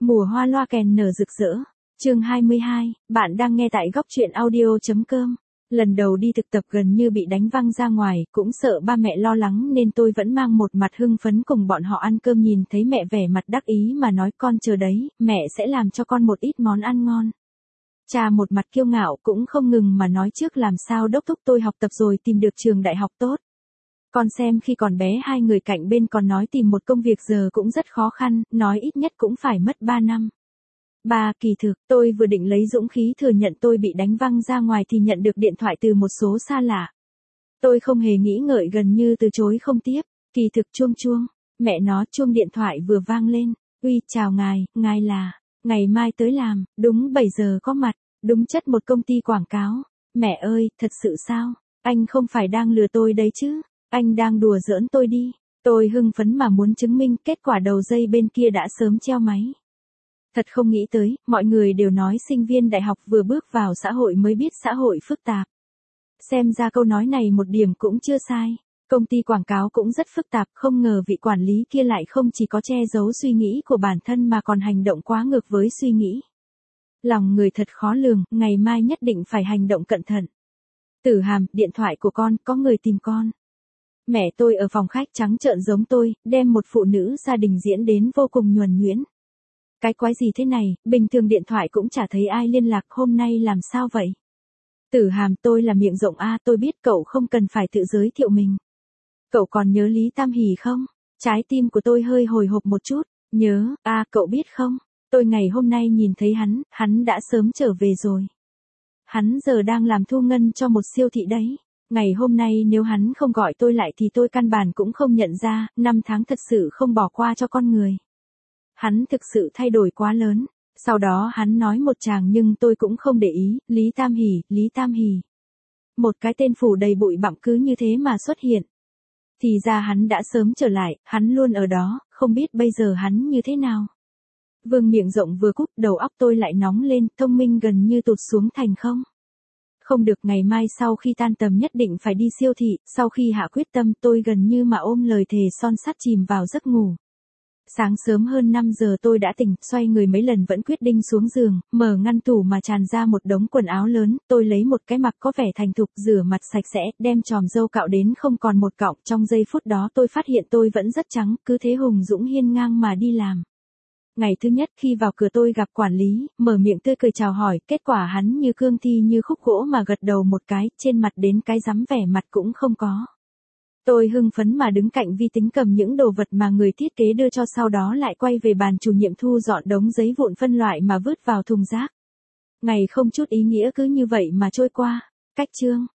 Mùa hoa loa kèn nở rực rỡ. Chương 22, bạn đang nghe tại góc truyện audio.com. Lần đầu đi thực tập gần như bị đánh văng ra ngoài, cũng sợ ba mẹ lo lắng nên tôi vẫn mang một mặt hưng phấn cùng bọn họ ăn cơm, nhìn thấy mẹ vẻ mặt đắc ý mà nói con chờ đấy, mẹ sẽ làm cho con một ít món ăn ngon. Cha một mặt kiêu ngạo cũng không ngừng mà nói trước làm sao đốc thúc tôi học tập rồi tìm được trường đại học tốt. Con xem khi còn bé hai người cạnh bên còn nói tìm một công việc giờ cũng rất khó khăn, nói ít nhất cũng phải mất 3 năm. Ba, kỳ thực, tôi vừa định lấy dũng khí thừa nhận tôi bị đánh văng ra ngoài thì nhận được điện thoại từ một số xa lạ. Tôi không hề nghĩ ngợi, gần như từ chối không tiếp. Kỳ thực chuông chuông, mẹ nó, chuông điện thoại vừa vang lên. Uy, chào ngài là, ngày mai tới làm, đúng 7 giờ có mặt, đúng chất một công ty quảng cáo. Mẹ ơi, thật sự sao? Anh không phải đang lừa tôi đấy chứ? Anh đang đùa giỡn tôi đi. Tôi hưng phấn mà muốn chứng minh, kết quả đầu dây bên kia đã sớm treo máy. Thật không nghĩ tới, mọi người đều nói sinh viên đại học vừa bước vào xã hội mới biết xã hội phức tạp. Xem ra câu nói này một điểm cũng chưa sai. Công ty quảng cáo cũng rất phức tạp, không ngờ vị quản lý kia lại không chỉ có che giấu suy nghĩ của bản thân mà còn hành động quá ngược với suy nghĩ. Lòng người thật khó lường, ngày mai nhất định phải hành động cẩn thận. Tử Hàm, điện thoại của con, có người tìm con. Mẹ tôi ở phòng khách trắng trợn giống tôi, đem một phụ nữ gia đình diễn đến vô cùng nhuần nhuyễn. Cái quái gì thế này, bình thường điện thoại cũng chả thấy ai liên lạc, hôm nay làm sao vậy? Tử Hàm, tôi là miệng rộng a, tôi biết cậu không cần phải tự giới thiệu mình. Cậu còn nhớ Lý Tam Hỷ không? Trái tim của tôi hơi hồi hộp một chút. Nhớ, cậu biết không? Tôi ngày hôm nay nhìn thấy hắn đã sớm trở về rồi. Hắn giờ đang làm thu ngân cho một siêu thị đấy. Ngày hôm nay nếu hắn không gọi tôi lại thì tôi căn bản cũng không nhận ra, 5 tháng thật sự không bỏ qua cho con người. Hắn thực sự thay đổi quá lớn. Sau đó hắn nói một tràng nhưng tôi cũng không để ý, Lý Tam Hỷ. Một cái tên phủ đầy bụi bặm cứ như thế mà xuất hiện. Thì ra hắn đã sớm trở lại, hắn luôn ở đó, không biết bây giờ hắn như thế nào. Vương miệng rộng vừa cúp, đầu óc tôi lại nóng lên, thông minh gần như tụt xuống thành không. Không được, ngày mai sau khi tan tầm nhất định phải đi siêu thị. Sau khi hạ quyết tâm, tôi gần như mà ôm lời thề son sắt chìm vào giấc ngủ. Sáng sớm hơn 5 giờ tôi đã tỉnh, xoay người mấy lần vẫn quyết định xuống giường, mở ngăn tủ mà tràn ra một đống quần áo lớn, tôi lấy một cái mặc có vẻ thành thục, rửa mặt sạch sẽ, đem chòm râu cạo đến không còn một cọng, trong giây phút đó tôi phát hiện tôi vẫn rất trắng, cứ thế hùng dũng hiên ngang mà đi làm. Ngày thứ nhất khi vào cửa tôi gặp quản lý, mở miệng tươi cười chào hỏi, kết quả hắn như cương thi như khúc gỗ mà gật đầu một cái, trên mặt đến cái rắm vẻ mặt cũng không có. Tôi hưng phấn mà đứng cạnh vi tính cầm những đồ vật mà người thiết kế đưa cho, sau đó lại quay về bàn chủ nhiệm thu dọn đống giấy vụn phân loại mà vứt vào thùng rác. Ngày không chút ý nghĩa cứ như vậy mà trôi qua. Cách chương.